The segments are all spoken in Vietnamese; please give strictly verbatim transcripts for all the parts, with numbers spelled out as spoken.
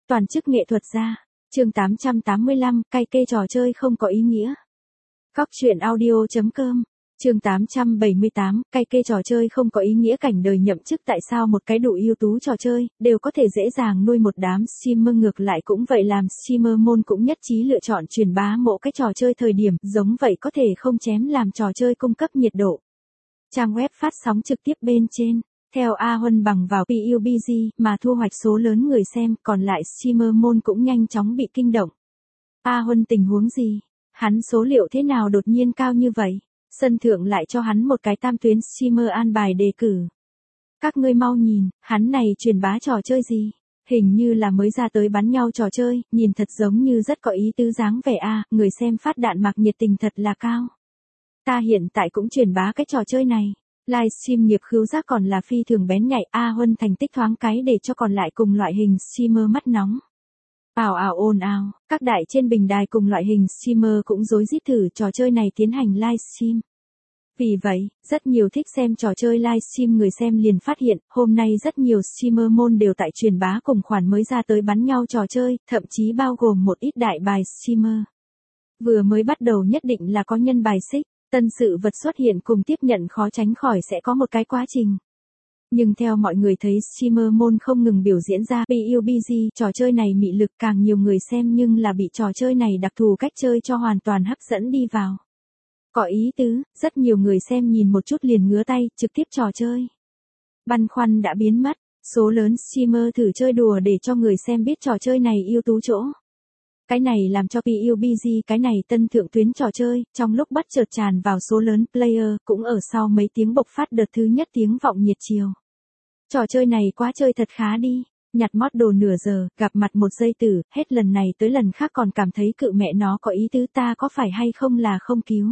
Toàn chức nghệ thuật gia. Chương tám trăm tám mươi lăm, cay kê trò chơi không có ý nghĩa. Cóc truyện audio chấm com. Chương tám trăm bảy mươi tám, cay kê trò chơi không có ý nghĩa. Cảnh đời nhậm chức tại sao một cái đủ ưu tú trò chơi, đều có thể dễ dàng nuôi một đám streamer, ngược lại cũng vậy, làm streamer môn cũng nhất trí lựa chọn truyền bá mỗi cái trò chơi thời điểm, giống vậy có thể không chém làm trò chơi cung cấp nhiệt độ. Trang web phát sóng trực tiếp bên trên. Theo A Huân bằng vào pê u bê giê mà thu hoạch số lớn người xem, còn lại streamer môn cũng nhanh chóng bị kinh động. A Huân tình huống gì? Hắn số liệu thế nào đột nhiên cao như vậy? Sân thượng lại cho hắn một cái tam tuyến streamer an bài đề cử. Các ngươi mau nhìn, hắn này truyền bá trò chơi gì? Hình như là mới ra tới bắn nhau trò chơi, nhìn thật giống như rất có ý tứ dáng vẻ a, người xem phát đạn mặc nhiệt tình thật là cao. Ta hiện tại cũng truyền bá cái trò chơi này. Livestream nghiệp khứu giác còn là phi thường bén nhạy. A Huân thành tích thoáng cái để cho còn lại cùng loại hình streamer mắt nóng. Ào ào ồn ào, các đại trên bình đài cùng loại hình streamer cũng rối rít thử trò chơi này tiến hành livestream. Vì vậy, rất nhiều thích xem trò chơi livestream người xem liền phát hiện, hôm nay rất nhiều streamer môn đều tại truyền bá cùng khoản mới ra tới bắn nhau trò chơi, thậm chí bao gồm một ít đại bài streamer. Vừa mới bắt đầu nhất định là có nhân bài xích. Tân sự vật xuất hiện cùng tiếp nhận khó tránh khỏi sẽ có một cái quá trình. Nhưng theo mọi người thấy streamer môn không ngừng biểu diễn ra pê u bê giê, trò chơi này mị lực càng nhiều người xem nhưng là bị trò chơi này đặc thù cách chơi cho hoàn toàn hấp dẫn đi vào. Có ý tứ, rất nhiều người xem nhìn một chút liền ngứa tay, trực tiếp trò chơi. Băn khoăn đã biến mất, số lớn streamer thử chơi đùa để cho người xem biết trò chơi này ưu tú chỗ. Cái này làm cho pê u bê giê cái này tân thượng tuyến trò chơi, trong lúc bắt chợt tràn vào số lớn player, cũng ở sau mấy tiếng bộc phát đợt thứ nhất tiếng vọng nhiệt chiều. Trò chơi này quá chơi thật khá đi, nhặt mót đồ nửa giờ, gặp mặt một giây tử, hết lần này tới lần khác còn cảm thấy cự mẹ nó có ý tứ, ta có phải hay không là không cứu.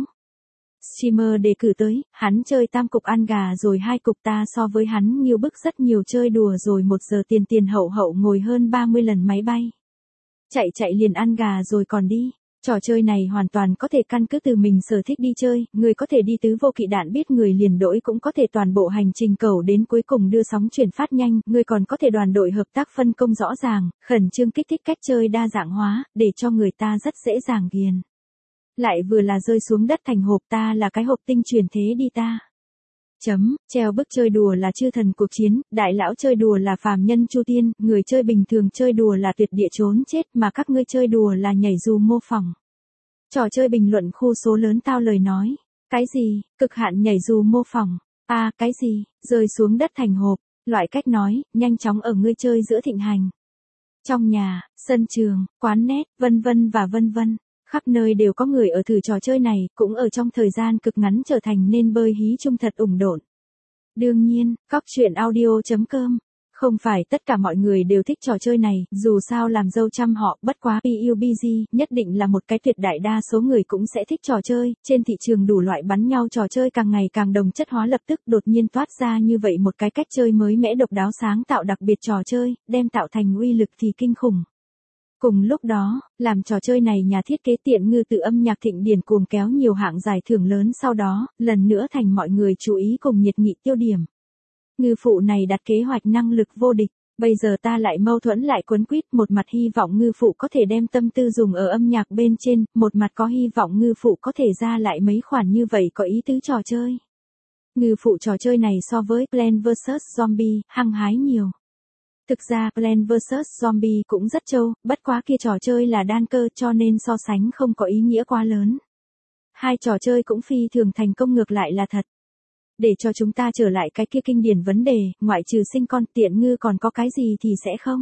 Streamer đề cử tới, hắn chơi tam cục ăn gà rồi hai cục, ta so với hắn nghiêu bức rất nhiều, chơi đùa rồi một giờ tiền tiền hậu hậu ngồi hơn ba mươi lần máy bay. Chạy chạy liền ăn gà rồi còn đi. Trò chơi này hoàn toàn có thể căn cứ từ mình sở thích đi chơi, người có thể đi tứ vô kỵ đạn biết người liền đổi, cũng có thể toàn bộ hành trình cầu đến cuối cùng đưa sóng chuyển phát nhanh, người còn có thể đoàn đội hợp tác phân công rõ ràng, khẩn trương kích thích cách chơi đa dạng hóa, để cho người ta rất dễ dàng ghiền. Lại vừa là rơi xuống đất thành hộp, ta là cái hộp tinh truyền thế đi ta. Chấm, treo bức chơi đùa là chư thần cuộc chiến, đại lão chơi đùa là phàm nhân chu tiên, người chơi bình thường chơi đùa là tuyệt địa trốn chết, mà các ngươi chơi đùa là nhảy dù mô phỏng. Trò chơi bình luận khu số lớn tao lời nói. Cái gì, cực hạn nhảy dù mô phỏng. A, à, cái gì, rơi xuống đất thành hộp, loại cách nói, nhanh chóng ở ngươi chơi giữa thịnh hành. Trong nhà, sân trường, quán net, vân vân và vân vân. Khắp nơi đều có người ở thử trò chơi này, cũng ở trong thời gian cực ngắn trở thành nên bơi hí chung thật ủng độn. Đương nhiên, cóc truyện audio chấm com. Không phải tất cả mọi người đều thích trò chơi này, dù sao làm dâu trăm họ, bất quá pê u bê giê nhất định là một cái tuyệt đại đa số người cũng sẽ thích trò chơi, trên thị trường đủ loại bắn nhau trò chơi càng ngày càng đồng chất hóa, lập tức đột nhiên toát ra như vậy một cái cách chơi mới mẻ độc đáo sáng tạo đặc biệt trò chơi, đem tạo thành uy lực thì kinh khủng. Cùng lúc đó, làm trò chơi này nhà thiết kế Tiện Ngư tự âm nhạc thịnh điển cuồng kéo nhiều hạng giải thưởng lớn, sau đó, lần nữa thành mọi người chú ý cùng nhiệt nghị tiêu điểm. Ngư phụ này đặt kế hoạch năng lực vô địch, bây giờ ta lại mâu thuẫn lại quấn quýt, một mặt hy vọng ngư phụ có thể đem tâm tư dùng ở âm nhạc bên trên, một mặt có hy vọng ngư phụ có thể ra lại mấy khoản như vậy có ý tứ trò chơi. Ngư phụ trò chơi này so với Plants vs Zombie, hăng hái nhiều. Thực ra Plants vs Zombie cũng rất trâu, bất quá kia trò chơi là đan cơ cho nên so sánh không có ý nghĩa quá lớn. Hai trò chơi cũng phi thường thành công ngược lại là thật. Để cho chúng ta trở lại cái kia kinh điển vấn đề, ngoại trừ sinh con Tiện Ngư còn có cái gì thì sẽ không.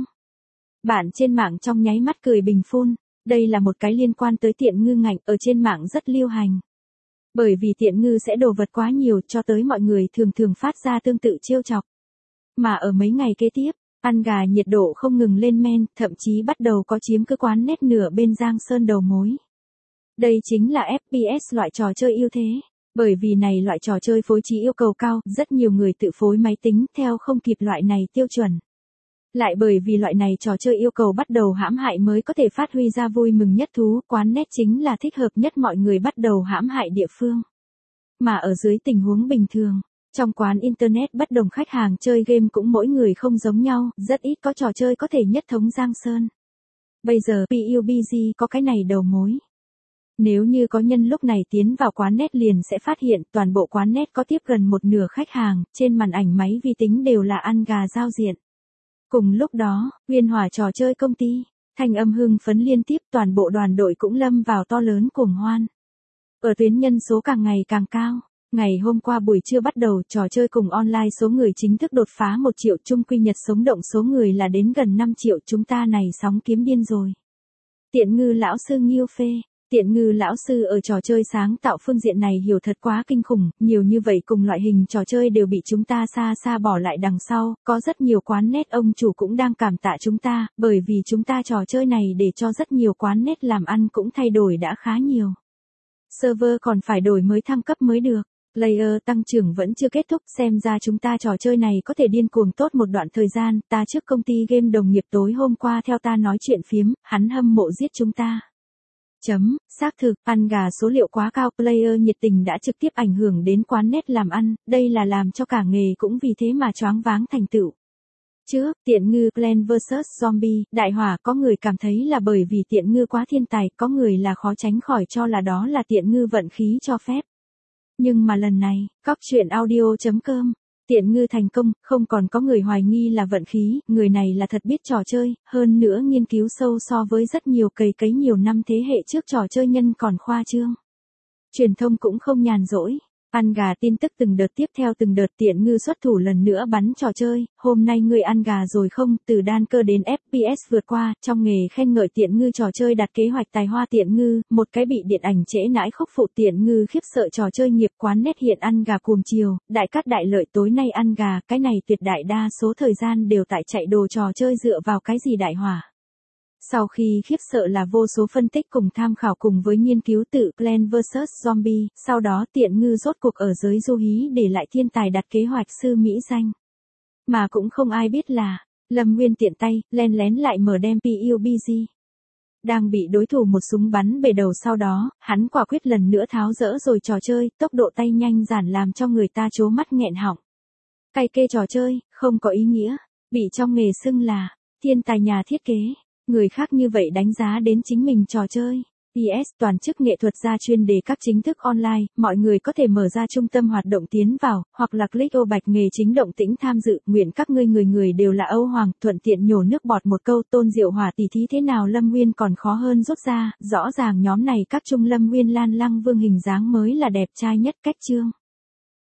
Bạn trên mạng trong nháy mắt cười bình phun, đây là một cái liên quan tới Tiện Ngư ngành ở trên mạng rất lưu hành. Bởi vì Tiện Ngư sẽ đồ vật quá nhiều cho tới mọi người thường thường phát ra tương tự trêu chọc. Mà ở mấy ngày kế tiếp, ăn gà nhiệt độ không ngừng lên men, thậm chí bắt đầu có chiếm cứ quán net nửa bên Giang Sơn đầu mối. Đây chính là ép pê ét loại trò chơi ưu thế. Bởi vì này loại trò chơi phối trí yêu cầu cao, rất nhiều người tự phối máy tính theo không kịp loại này tiêu chuẩn. Lại bởi vì loại này trò chơi yêu cầu bắt đầu hãm hại mới có thể phát huy ra vui mừng nhất thú, quán net chính là thích hợp nhất mọi người bắt đầu hãm hại địa phương. Mà ở dưới tình huống bình thường, trong quán Internet bất đồng khách hàng chơi game cũng mỗi người không giống nhau, rất ít có trò chơi có thể nhất thống Giang Sơn. Bây giờ pê u bê giê có cái này đầu mối. Nếu như có nhân lúc này tiến vào quán net liền sẽ phát hiện toàn bộ quán net có tiếp gần một nửa khách hàng, trên màn ảnh máy vi tính đều là ăn gà giao diện. Cùng lúc đó, Nguyên Hòa trò chơi công ty, thanh âm hưng phấn liên tiếp, toàn bộ đoàn đội cũng lâm vào to lớn cuồng hoan. Ở tuyến nhân số càng ngày càng cao. Ngày hôm qua buổi trưa bắt đầu, trò chơi cùng online số người chính thức đột phá một triệu, chung quy nhật sống động số người là đến gần năm triệu, chúng ta này sóng kiếm điên rồi. Tiện ngư lão sư Nghiêu phê, tiện ngư lão sư ở trò chơi sáng tạo phương diện này hiểu thật quá kinh khủng, nhiều như vậy cùng loại hình trò chơi đều bị chúng ta xa xa bỏ lại đằng sau, có rất nhiều quán net ông chủ cũng đang cảm tạ chúng ta, bởi vì chúng ta trò chơi này để cho rất nhiều quán net làm ăn cũng thay đổi đã khá nhiều. Server còn phải đổi mới thăng cấp mới được. Player tăng trưởng vẫn chưa kết thúc, xem ra chúng ta trò chơi này có thể điên cuồng tốt một đoạn thời gian, ta trước công ty game đồng nghiệp tối hôm qua theo ta nói chuyện phiếm, hắn hâm mộ giết chúng ta. Chấm, xác thực, ăn gà số liệu quá cao, player nhiệt tình đã trực tiếp ảnh hưởng đến quán net làm ăn, đây là làm cho cả nghề cũng vì thế mà choáng váng thành tựu. Trước, tiện ngư Plants versus. Zombie, đại hỏa có người cảm thấy là bởi vì tiện ngư quá thiên tài, có người là khó tránh khỏi cho là đó là tiện ngư vận khí cho phép. Nhưng mà lần này, Cóc Truyện Audio chấm com, tiện ngư thành công, không còn có người hoài nghi là vận khí, người này là thật biết trò chơi, hơn nữa nghiên cứu sâu so với rất nhiều cày cấy nhiều năm thế hệ trước trò chơi nhân còn khoa trương. Truyền thông cũng không nhàn rỗi. Ăn gà tin tức từng đợt tiếp theo từng đợt, tiện ngư xuất thủ lần nữa bắn trò chơi, hôm nay ngươi ăn gà rồi không, từ đan cơ đến ép pê ét vượt qua, trong nghề khen ngợi tiện ngư trò chơi đặt kế hoạch tài hoa tiện ngư, một cái bị điện ảnh trễ nãi khúc phụ tiện ngư khiếp sợ trò chơi nghiệp quán net hiện ăn gà cuồng chiều, đại cát đại lợi tối nay ăn gà, cái này tuyệt đại đa số thời gian đều tại chạy đồ trò chơi dựa vào cái gì đại hỏa. Sau khi khiếp sợ là vô số phân tích cùng tham khảo cùng với nghiên cứu tự Plants versus. Zombie, sau đó tiện ngư rốt cuộc ở giới du hí để lại thiên tài đặt kế hoạch sư Mỹ danh. Mà cũng không ai biết là, Lâm Nguyên tiện tay, len lén lại mở đem pê u bê giê. Đang bị đối thủ một súng bắn bể đầu sau đó, hắn quả quyết lần nữa tháo dỡ rồi trò chơi, tốc độ tay nhanh giản làm cho người ta trố mắt nghẹn họng. Cày kê trò chơi, không có ý nghĩa, bị trong nghề xưng là, thiên tài nhà thiết kế. Người khác như vậy đánh giá đến chính mình trò chơi. pê ét toàn chức nghệ thuật gia chuyên đề các chính thức online, mọi người có thể mở ra trung tâm hoạt động tiến vào, hoặc là click ô bạch nghề chính động tĩnh tham dự, nguyện các ngươi người người đều là Âu Hoàng, thuận tiện nhổ nước bọt một câu Tôn Diệu Hỏa tỷ thí thế nào Lâm Nguyên còn khó hơn rút ra, rõ ràng nhóm này các trung Lâm Nguyên Lan Lăng Vương hình dáng mới là đẹp trai nhất cách chương.